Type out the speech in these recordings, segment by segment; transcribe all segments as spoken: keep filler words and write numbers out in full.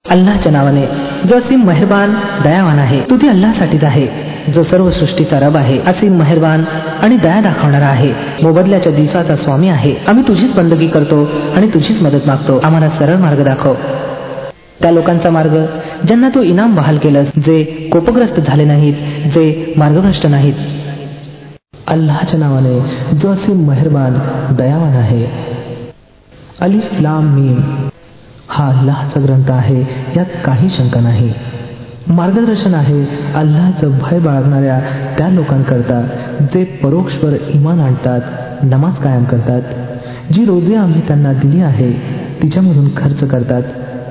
अल्लाहच्या नावाने जो असीम मेहरबान दयावान आहे. स्तुती अल्लाहसाठीच आहे जो सर्व सृष्टीचा रब आहे, असीम मेहरबान आणि दया दाखवणारा आहे, मोबदल्याच्या दिवसाचा स्वामी आहे. आम्ही तुझीच बंदगी करतो आणि तुझीच मदत मागतो. आम्हाला सरळ मार्ग दाखव, त्या लोकांचा मार्ग ज्यांना तू इनाम बहाल केलंस, जे कोपग्रस्त झाले नाहीत, जे मार्गभ्रष्ट नाहीत. अल्लाहच्या नावाने जो असीम मेहरबान दयावान आहे. अलिफ लाम मीम हा अल्लाहचा ग्रंथ आहे, यात काही शंका नाही. मार्गदर्शन आहे अल्लाहचं भय बाळगणाऱ्या त्या लोकांकरता जे परोक्षवर इमान आणतात, नमाज कायम करतात, जी रोजी आम्ही त्यांना दिली आहे तिच्यामधून खर्च करतात.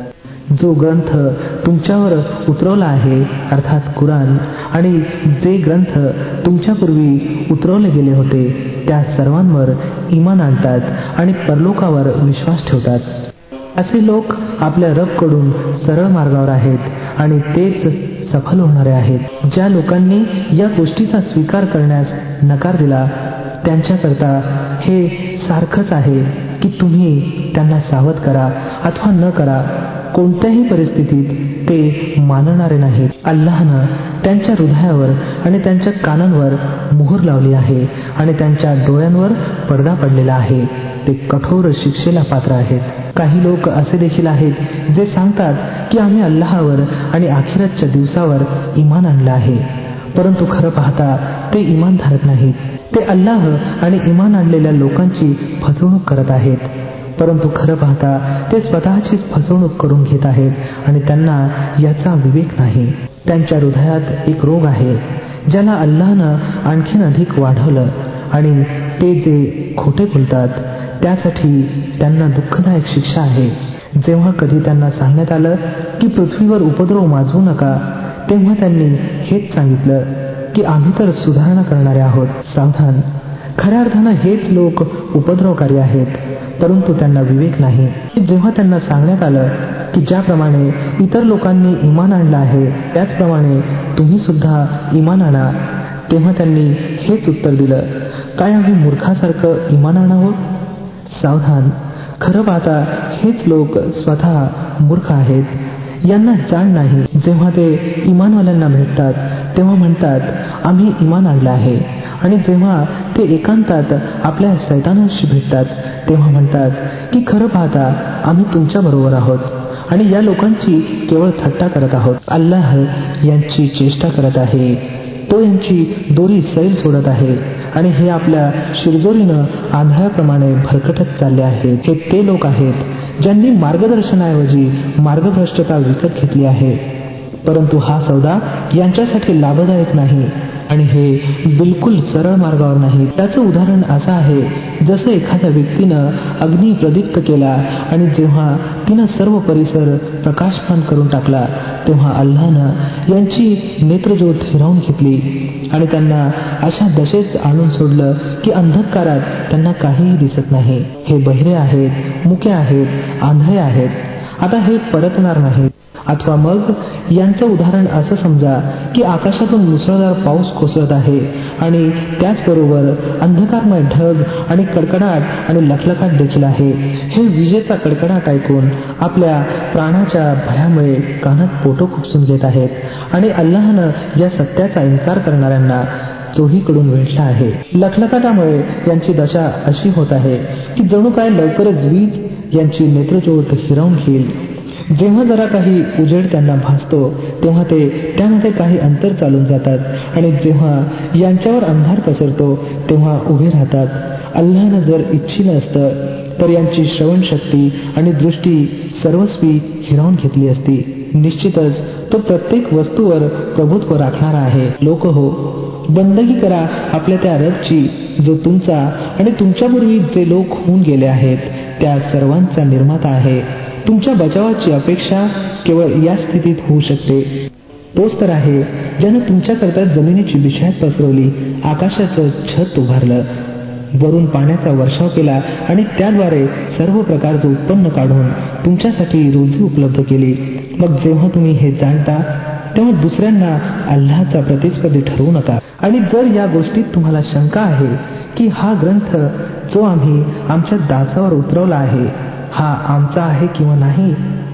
जो ग्रंथ तुमच्यावर उतरवला आहे अर्थात कुराण, आणि जे ग्रंथ तुमच्यापूर्वी उतरवले गेले होते त्या सर्वांवर इमान आणतात आणि परलोकावर विश्वास ठेवतात. असे लोक आपल्या रबकडून सरळ मार्गावर आहेत आणि तेच सफल होणारे आहेत. ज्या लोकांनी या गोष्टीचा स्वीकार करण्यास नकार दिला त्यांच्याकरता हे सारखंच आहे की तुम्ही त्यांना सावध करा अथवा न करा, कोणत्याही परिस्थितीत ते मानणारे नाहीत. अल्लाहनं त्यांच्या हृदयावर आणि त्यांच्या कानांवर मोहर लावली आहे आणि त्यांच्या डोळ्यांवर पडदा पडलेला आहे. ते कठोर शिक्षेला पात्र आहेत. काही लोक असे देखील आहेत जे सांगतात की आम्ही अल्लाहवर आणि आखिरतच्या दिवसावर इमान आणलं आहे, परंतु खरं पाहता ते इमान धरत नाहीत. ते अल्लाह आणि इमान आणलेल्या लोकांची फसवणूक करत आहेत, परंतु खरं पाहता ते स्वतःचीच फसवणूक करून घेत आहेत आणि त्यांना याचा विवेक नाही. त्यांच्या हृदयात एक रोग आहे ज्याला अल्लाहनं आणखीन अधिक वाढवलं आणि ते जे खोटे बोलतात त्यासाठी त्यांना दुःखदायक शिक्षा आहे. जेव्हा कधी त्यांना सांगण्यात आलं की पृथ्वीवर उपद्रव माजवू नका, तेव्हा त्यांनी हेच सांगितलं की आम्ही तर सुधारणा करणारे आहोत. सावधान, खऱ्या अर्थानं हेच लोक उपद्रवकारी आहेत, परंतु त्यांना विवेक नाही. जेव्हा त्यांना सांगण्यात आलं की ज्याप्रमाणे इतर लोकांनी इमान आणलं आहे त्याचप्रमाणे तुम्ही सुद्धा इमान आणा, तेव्हा त्यांनी हेच उत्तर दिलं, काय आम्ही मूर्खासारखं इमान आणावं? सावधान, खरं पाहता हेच लोक स्वतः मूर्ख आहेत, यांना जाण नाही. जेव्हा ते इमानवाल्यांना भेटतात तेव्हा म्हणतात आम्ही इमान आणलं आहे, आणि जेव्हा ते एकांतात आपल्या शैतानाशी भेटतात तेव्हा म्हणतात की खरं पाहता आम्ही तुमच्या बरोबर आहोत आणि या लोकांची केवळ थट्टा करत आहोत. अल्लाह यांची चेष्टा करत आहे, तो यांची दोरी सैल सोडत आहे आणि हे आपल्या शिरजोरीनं आंधळ्याप्रमाणे भरकटत चालले आहेत. हे ते लोक आहेत ज्यांनी मार्गदर्शनाऐवजी मार्गभ्रष्टता विकत घेतली आहे, परंतु हा सौदा यांच्यासाठी लाभदायक नाही आणि हे बिलकुल सरळ मार्गावर नाही. त्याचं उदाहरण असं आहे जसं एखाद्या व्यक्तीनं अग्नी प्रदीप्त केला आणि जेव्हा तिनं सर्व परिसर प्रकाशमान करून टाकला तेव्हा अल्लाहनं यांची नेत्रज्योत हिरावून घेतली आणि त्यांना अशा दशेत आणून सोडलं की अंधकारात त्यांना काहीही दिसत नाही. हे बहिरे आहेत, मुके आहेत, आंधळे आहेत. आता हे परतणार नाहीत. अथवा मग यांचं उदाहरण असं समजा की आकाशातून मुसळधार पाऊस कोसळत आहे आणि त्याचबरोबर अंधकारमय ढग आणि कडकडाट आणि लखलखाट देखील आहे. हे विजेचा कडकडाट ऐकून आपल्या प्राणाच्या भयामुळे कानात पोटं खुपसून घेत आहेत आणि अल्लाहनं या सत्याचा इन्कार करणाऱ्यांना चोहीकडून वेढला आहे. लखलखाटामुळे यांची दशा अशी होत आहे की जणू काय लवकरच वीज यांची नेत्रज्योत हिरावून घेईल. जेव्हा जरा काही उजेड त्यांना भासतो तेव्हा ते त्यामध्ये काही अंतर चालून जातात आणि जेव्हा यांच्यावर अंधार पसरतो तेव्हा उभे राहतात. अल्लाहनं जर इच्छिलं असतं तर यांची श्रवणशक्ती आणि दृष्टी सर्वस्वी हिरावून घेतली असती. निश्चितच तो प्रत्येक वस्तूवर प्रभुत्व राखणारा आहे. लोक हो, बंदगी करा आपल्या त्या रबची जो तुमचा आणि तुमच्यापूर्वी जे लोक होऊन गेले आहेत त्या सर्वांचा निर्माता आहे. तुमच्या बचावाची अपेक्षा केवळ या स्थितीत होऊ शकते. तोच तर आहे ज्यानं तुमच्याकरता जमिनीची बिछायात पसरवली, आकाशाचं छत उभारलं, वरून पाण्याचा वर्षाव केला आणि त्याद्वारे सर्व प्रकारचं उत्पन्न काढून तुमच्यासाठी रोजी उपलब्ध केली. मग जेव्हा तुम्ही हे जाणता तेव्हा दुसऱ्यांना अल्लाहचा प्रतिस्पर्धी ठरवू नका. आणि जर या गोष्टीत तुम्हाला शंका आहे की हा ग्रंथ जो आम्ही आमच्या दासावर उतरवला आहे हा आमचा आहे किंवा नाही,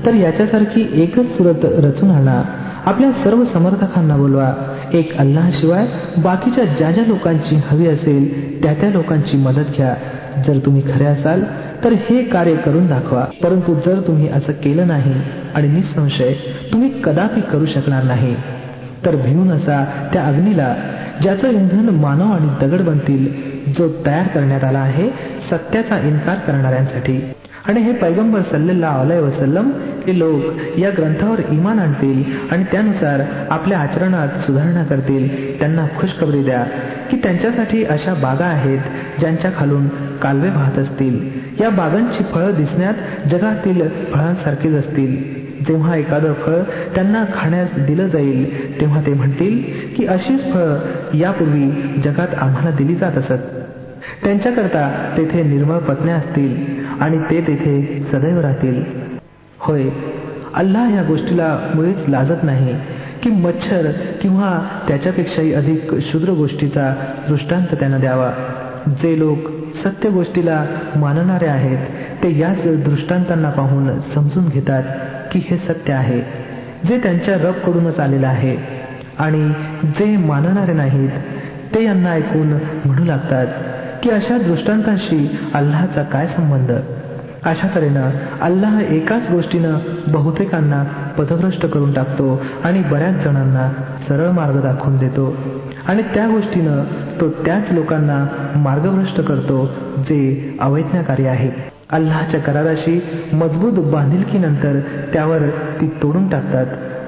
तर याच्यासारखी एकच सुरत रचून आणा, आपल्या सर्व समर्थकांना बोलवा, एक अल्लाशिवाय बाकीच्या ज्या ज्या लोकांची हवी असेल त्या त्या लोकांची मदत घ्या. जर तुम्ही खरे असाल तर हे कार्य करून दाखवा. परंतु जर तुम्ही असं केलं नाही आणि निसंशय तुम्ही कदापि करू शकणार नाही, तर भिवून असा त्या अग्नीला ज्याचं इंधन मानव आणि दगड बनतील, जो तयार करण्यात आला आहे सत्याचा इन्कार करणाऱ्यांसाठी. आणि हे पैगंबर सल्लल्लाहु अलैहि वसल्लम हे लोक या ग्रंथावर ईमान आणतील आणि त्यानुसार आपल्या आचरणात सुधारणा करतील, त्यांना खुशखबरी द्या की त्यांच्यासाठी अशा बागा आहेत ज्यांच्या खालून कालवे वाहत असतील. या बागांची फळं दिसण्यात जगातील फळांसारखीच असतील. जेव्हा एखादं फळ त्यांना खाण्यास दिलं जाईल तेव्हा ते म्हणतील की अशीच फळं यापूर्वी जगात आम्हाला दिली जात असत. त्यांच्याकरता तेथे निर्मळ पत्न्या असतील आणि ते तेथे सदैव राहतील. होय, अल्लाह या गोष्टीला मुळीच लाजत नाही की मच्छर किंवा त्याच्यापेक्षाही अधिक क्षुद्र गोष्टीचा दृष्टांत त्यांना द्यावा. जे लोक सत्य गोष्टीला मानणारे आहेत ते याच दृष्टांतांना पाहून समजून घेतात की हे सत्य आहे, जे त्यांच्या रबकडूनच आलेलं आहे. आणि जे मानणारे नाहीत ते यांना ऐकून म्हणू लागतात की अशा दृष्टांतांशी अल्लाहचा काय संबंध. अशा तऱ्हेनं अल्लाह एकाच गोष्टीनं बहुतेकांना पथभ्रष्ट करून टाकतो आणि बऱ्याच जणांना सरळ मार्ग दाखवून देतो, आणि त्या गोष्टीनं तो त्याच लोकांना मार्गभ्रष्ट करतो जे अवैज्ञाकारी आहेत. अल्लाहच्या कराराशी मजबूत बांधिलकीनंतर त्यावर ती तोडून टाकतात.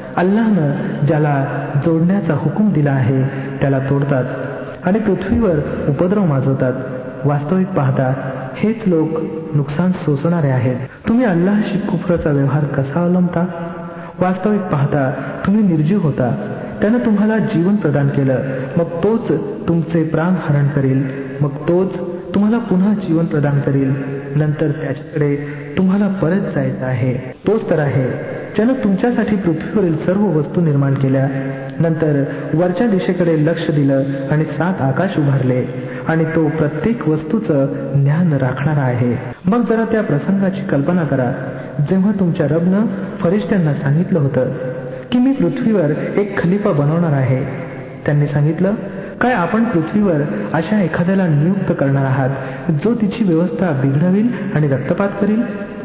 अल्लाहनं ज्याला जोडण्याचा हुकूम दिला आहे त्याला तोडतात आणि पृथ्वीवर उपद्रव माजवतात. वास्तविक पाहता हेच लोक नुकसान सोसणारे आहेत. तुम्ही अल्लाहशी कुफ्रचा व्यवहार कसा अवलंबता? वास्तविक पाहता तुम्ही निर्जीव होता, त्यानं तुम्हाला जीवन प्रदान केलं, मग तोच तुमचे प्राण हरण करील, मग तोच तुम्हाला पुन्हा जीवन प्रदान करील, नंतर त्याच्याकडे तुम्हाला परत जायचं आहे. तोच तर आहे ज्यानं तुमच्यासाठी पृथ्वीवरील सर्व वस्तू निर्माण केल्या, नंतर वरच्या दिशेकडे लक्ष दिलं आणि सात आकाश उभारले, आणि तो प्रत्येक वस्तूचं ज्ञान राखणारा आहे. मग जरा त्या प्रसंगाची कल्पना करा जेव्हा तुमच्या रबनं फरिश्त्यांना सांगितलं होतं की मी पृथ्वीवर एक खलिफा बनवणार आहे. त्यांनी सांगितलं, काय आपण पृथ्वीवर अशा एखाद्याला नियुक्त करणार आहात जो तिची व्यवस्था बिघडवेल आणि रक्तपात करील?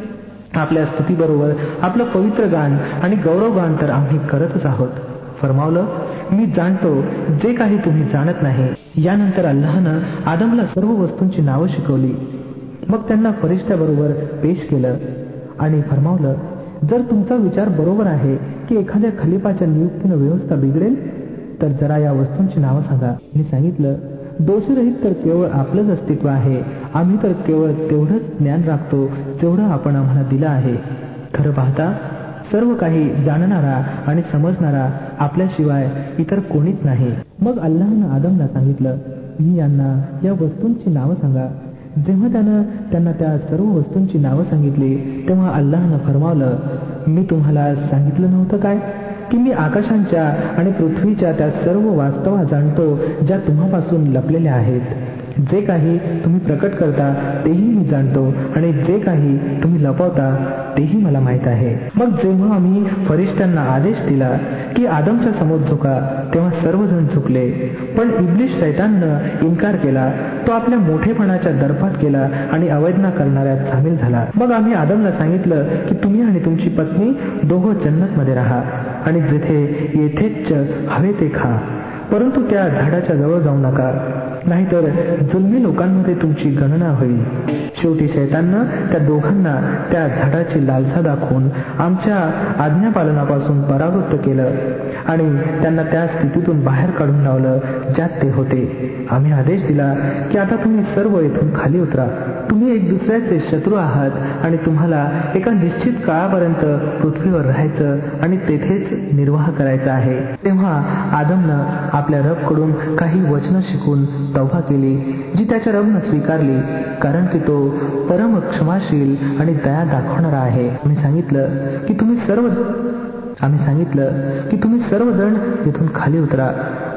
आपल्या स्तुतीबरोबर आपलं पवित्र गान आणि गौरवगान तर आम्ही करतच आहोत. फरमावलं, मी जाणतो जे काही तुम्ही जाणत नाही. यानंतर अल्लाहनं आदमला सर्व वस्तूंची नावं शिकवली. मग त्यांना फरिश्त्याबरोबर पेश केलं आणि फरमावलं, जर तुमचा विचार बरोबर आहे की एखाद्या खलिफाच्या नियुक्तीनं व्यवस्था बिघडेल तर जरा या वस्तूंची नावं सांगा. मी सांगितलं, दोषरहित तर केवळ आपलंच अस्तित्व आहे. आम्ही तर केवळ तेवढंच ज्ञान राखतो जेवढं आपण आम्हाला दिलं आहे. खरं पाहता सर्व काही जाणणारा आणि समजणारा आपल्याशिवाय इतर कोणीच नाही. मग अल्लाहनं आदमला सांगितलं, मी यांना या वस्तूंची नावं सांगा. जेव्हा त्यानं त्यांना त्या सर्व वस्तूंची नावं सांगितली तेव्हा अल्लाहनं फरमावलं, मी तुम्हाला सांगितलं नव्हतं काय की मी आकाशांच्या आणि पृथ्वीच्या त्या सर्व वास्तवा जाणतो ज्या तुम्हापासून लपलेल्या आहेत. जे काही तुम्ही प्रकट करता तेही मी जाणतो आणि जे काही तुम्ही लपवता तेही मला माहीत आहे. मग जेव्हा आम्ही फरिश्त्यांना आदेश दिला की आदमच्या समोर झुका तेव्हा सर्वजण झुकले, पण इब्लिस शैताननं इन्कार केला. तो आपल्या मोठेपणाच्या दर्पात गेला आणि अवैज्ञा करणाऱ्यात सामील झाला. मग आम्ही आदमला सांगितलं की तुम्ही आणि तुमची पत्नी दोघं जन्नतमध्ये राहा आणि जिथे येथेच हवे ते खा, परंतु त्या झाडाच्या जवळ जाऊ नका, नाहीतर जुलमी लोकांमध्ये तुमची गणना होईल. शेवटी शैताननं त्या दोघांना त्या झाडाची लालसा दाखवून आमच्या आज्ञापालनापासून परावृत्त केलं आणि त्यांना त्या स्थितीतून बाहेर काढून लावलं ज्यात ते होते. आम्ही आदेश दिला की आता तुम्ही सर्व येथून खाली उतरा. तुम्ही एक दुसऱ्याचे शत्रू आहात आणि तुम्हाला एका निश्चित काळापर्यंत पृथ्वीवर राहायचं आणि तेथेच निर्वाह करायचा आहे. तेव्हा आदमनं आपल्या रबकडून काही वचनं शिकून तौबा केली, जी त्याच्या रबनं स्वीकारली, कारण की तो परम क्षमाशील आणि दया दाखवणारा आहे. आम्ही सांगितलं की तुम्ही सर्व आम्ही सांगितलं की तुम्ही सर्वजण येथून खाली उतरा.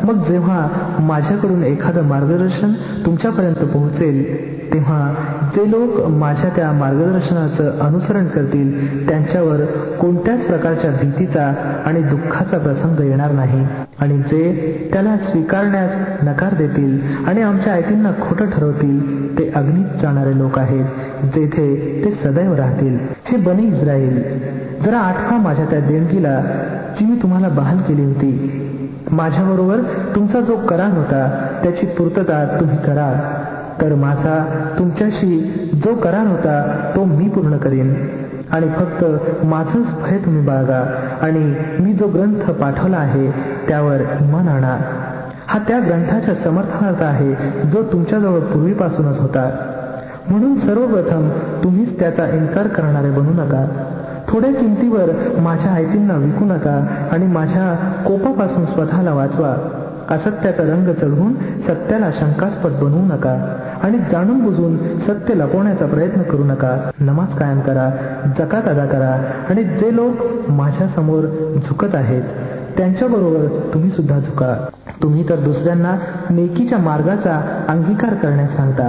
मग जेव्हा माझ्याकडून एखादं मार्गदर्शन तुमच्यापर्यंत पोहोचेल तेव्हा जे लोक माझ्या त्या मार्गदर्शनाचं अनुसरण करतील त्यांच्यावर कोणत्याच प्रकारच्या भीतीचा आणि दुःखाचा प्रसंग येणार नाही. आणि जे त्याला स्वीकारण्यास नकार देतील आणि आमच्या आयतींना खोटं ठरवतील ते अग्नीत जाणारे लोक आहेत, जेथे ते सदैव राहतील. हे बनी इस्राईल, जरा आठवा माझ्या त्या देणगीला जी मी तुम्हाला बहाल केली होती. माझ्याबरोबर तुमचा जो करार होता त्याची पूर्तता तुम्ही करा, तर माझा तुमच्याशी जो करार होता तो मी पूर्ण करीन. आणि फक्त माझंच भय तुम्ही बाळगा आणि मी जो ग्रंथ पाठवला आहे त्यावर इमान आणा. हा त्या ग्रंथाच्या समर्थनार्थ आहे जो तुमच्याजवळ पूर्वीपासूनच होता. म्हणून सर्वप्रथम तुम्हीच त्याचा इन्कार करणारे बनू नका. थोड्या किमतीवर माझ्या आयतींना विकू नका आणि माझ्या कोपापासून स्वतःला वाचवा. असत्याचा रंग चढवून सत्याला शंकास्पद बनवू नका आणि जाणून बुजून सत्य लपवण्याचा प्रयत्न करू नका. नमाज कायम करा, जकात अदा करा आणि जे लोक माझ्या समोर झुकत आहेत त्यांच्याबरोबर तुम्ही सुद्धा झुका. तुम्ही तर दुसऱ्यांना नेकीच्या मार्गाचा अंगीकार करण्यास सांगता,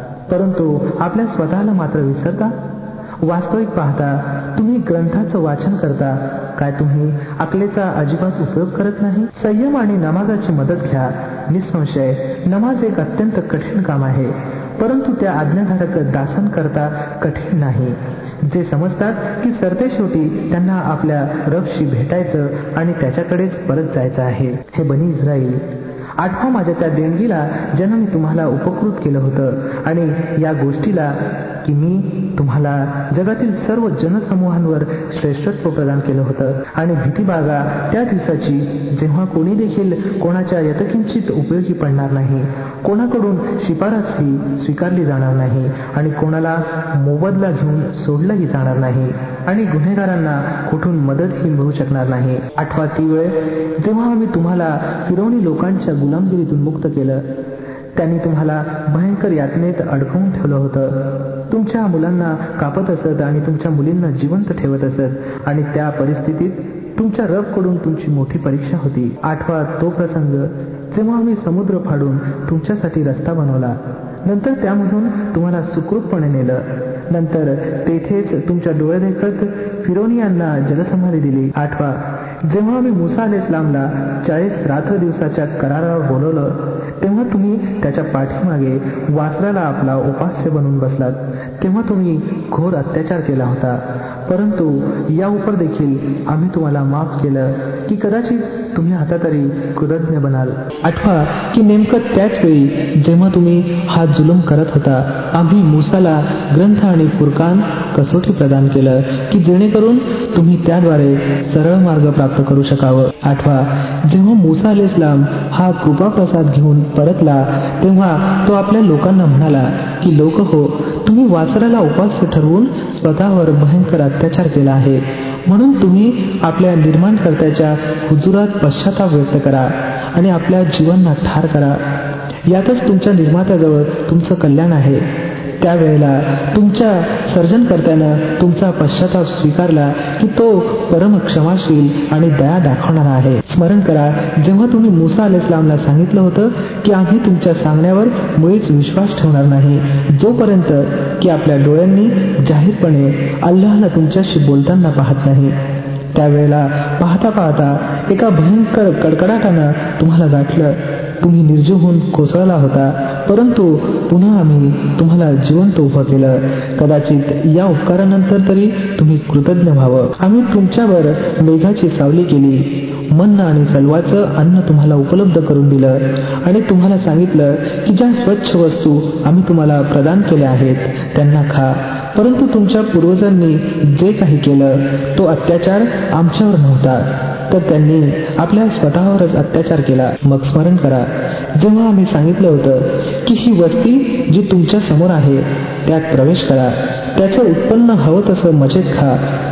परंतु आपल्या स्वतःला मात्र विसरता. वास्तविक पाहता तुम्ही ग्रंथाचं वाचन करता, काय तुम्ही अकलेचा अजिबात उपयोग करत नाही? संयम आणि नमाजाची मदत घ्या. निसंशय नमाज एक अत्यंत कठीण काम आहे, परंतु त्या आज्ञाधारक दासांकरता कठीण नाही, जे समजतात की सरतेशेवटी त्यांना आपल्या रबशी भेटायचं आणि त्याच्याकडेच परत जायचं आहे. हे बनी इस्राईल, आठवा माझ्या त्या देणगीला ज्यानं मी तुम्हाला उपकृत केलं होतं आणि या गोष्टीला की मी तुम्हाला जगातील सर्व जनसमूहांवर श्रेष्ठत्व प्रदान केलं होतं. आणि भीती बाळगा त्या दिवसाची जेव्हा कोणी देखील कोणाच्या यतकिंचित उपयोगी पडणार नाही, कोणाकडून शिफारसही स्वीकारली जाणार नाही आणि कोणाला मोबदला घेऊन सोडलंही जाणार नाही आणि गुन्हेगारांना कुठून मदतही मिळू शकणार नाही. आठवा ती वेळ जेव्हा आम्ही तुम्हाला फिरवणी लोकांच्या गुलामगिरीतून मुक्त केलं. त्यांनी तुम्हाला भयंकर यातनेत अडकवून ठेवलं होतं. तुमच्या मुलांना कापत असत आणि तुमच्या मुलींना जिवंत ठेवत असत आणि त्या परिस्थितीत तुमच्या रबकडून तुमची मोठी परीक्षा होती. आठवा तो प्रसंग जेव्हा आम्ही समुद्र फाडून तुमच्यासाठी रस्ता बनवला, नंतर त्यामधून तुम्हाला सुखरूपपणे नेलं. नंतर तेथेच तुमच्या डोळ्यादेखत फिरौनियांना जलसमाधी दिली. आठवा जेव्हा आम्ही मुसा अलैहिस्सलामला चाळीस रात्र दिवसाच्या करारावर बोलवलं, तेव्हा तुम्ही त्याच्या पाठीमागे वासराला आपला उपास्य बनवून बसलात. तेव्हा तुम्ही घोर अत्याचार केला होता, परंतु या उपर देखील आम्ही तुम्हाला माफ केलं की कदाचित तुम्ही आता तरी कृतज्ञ बनाल. आठवा की नेमकं त्याच वेळी जेव्हा तुम्ही हा जुलूम करत होता, आम्ही मुसाला ग्रंथ आणि फुरकान कसोटी प्रदान केलं की जेणेकरून तुम्ही त्याद्वारे सरळ मार्ग प्राप्त करू शकावं. आठवा जेव्हा मुसा अलैहिस्सलाम हा कृपाप्रसाद घेऊन परतला, तेव्हा तो आपल्या लोकांना म्हणाला की लोक हो, तुम्ही वासराला उपास्य ठरवून स्वतःवर भयंकर अत्याचार केला आहे, म्हणून तुम्ही आपल्या निर्माणकर्त्याच्या हुजुरात पश्चाताप व्यक्त करा आणि आपल्या जीवांना ठार करा. यातच तुमच्या निर्मात्याजवळ तुमचं कल्याण आहे. त्यावेळेला तुमच्या सर्जनकर्त्यानं तुमचा पश्चाताप स्वीकारला की तो परम क्षमाशील आणि दया दाखवणारा आहे. स्मरण करा जेव्हा तुम्ही मुसा अलैहिस्सलामला सांगितलं होतं की आम्ही तुमच्या सांगण्यावर मुळीच विश्वास ठेवणार नाही जोपर्यंत की आपल्या डोळ्यांनी जाहीरपणे अल्लाहला तुमच्याशी बोलताना पाहत नाही. त्यावेळेला पाहता पाहता एका भयंकर कडकडाटानं तुम्हाला गाठलं. तुम्ही निर्जीव होऊन कोसळला होता, परंतु पुन्हा आम्ही तुम्हाला जिवंत उभं केलं. कदाचित या उपकारानंतर तरी तुम्ही कृतज्ञ व्हावं. आम्ही तुमच्यावर मेघाची सावली केली, मन्न आणि सलवाचं अन्न तुम्हाला उपलब्ध करून दिलं आणि तुम्हाला सांगितलं की ज्या स्वच्छ वस्तू आम्ही तुम्हाला प्रदान केल्या आहेत त्यांना खा. परंतु तुमच्या पूर्वजांनी जे काही केलं तो अत्याचार आमच्यावर नव्हता, तर त्यांनी आपल्या स्वतःवरच अत्याचार केला. मग स्मरण करा जेव्हा आम्ही सांगितलं होतं की ही वस्ती जी तुमच्या समोर आहे त्यात प्रवेश करा, त्याचं उत्पन्न हवं तसं मजेत खा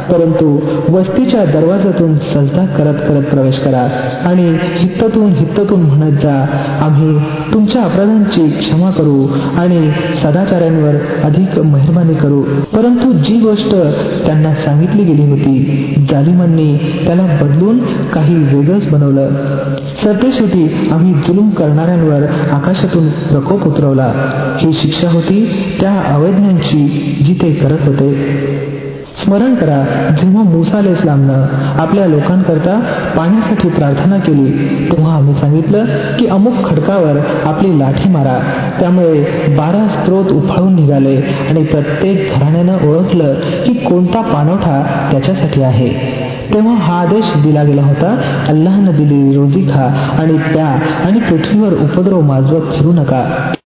परंतु वस्तीच्या दरवाजातून सजदा करत करत प्रवेश करा आणि हित्ततून हित्ततून म्हणत जा, आम्ही तुमच्या अपराधांची क्षमा करू आणि सदाचार्यांवर अधिक मेहरबानी करू. परंतु जी गोष्ट त्यांना सांगितली गेली होती, जालिमांनी त्याला बदलून काही वेगळंच बनवलं. सरतेशेवटी आम्ही जुलूम करणाऱ्यांवर आकाशातून प्रकोप उतरवला. ही शिक्षा होती त्या अवैज्ञांची जी ते करत होते. स्मरण करा, जेव्हा मूसा अलैहिस्सलामनं आपल्या लोकांकरता पाण्यासाठी प्रार्थना केली, तेव्हा आम्ही सांगितलं की अमुक खडकावर आपली लाठी मारा. त्यामुळे बारा स्रोत उफाळून निघाले आणि प्रत्येक घराण्यानं ओळखलं की कोणता पाणवठा त्याच्यासाठी आहे. तेव्हा हा आदेश दिला गेला होता, अल्लाहनं दिलेली रोजी खा आणि प्या आणि पृथ्वीवर उपद्रव माजवत फिरू नका.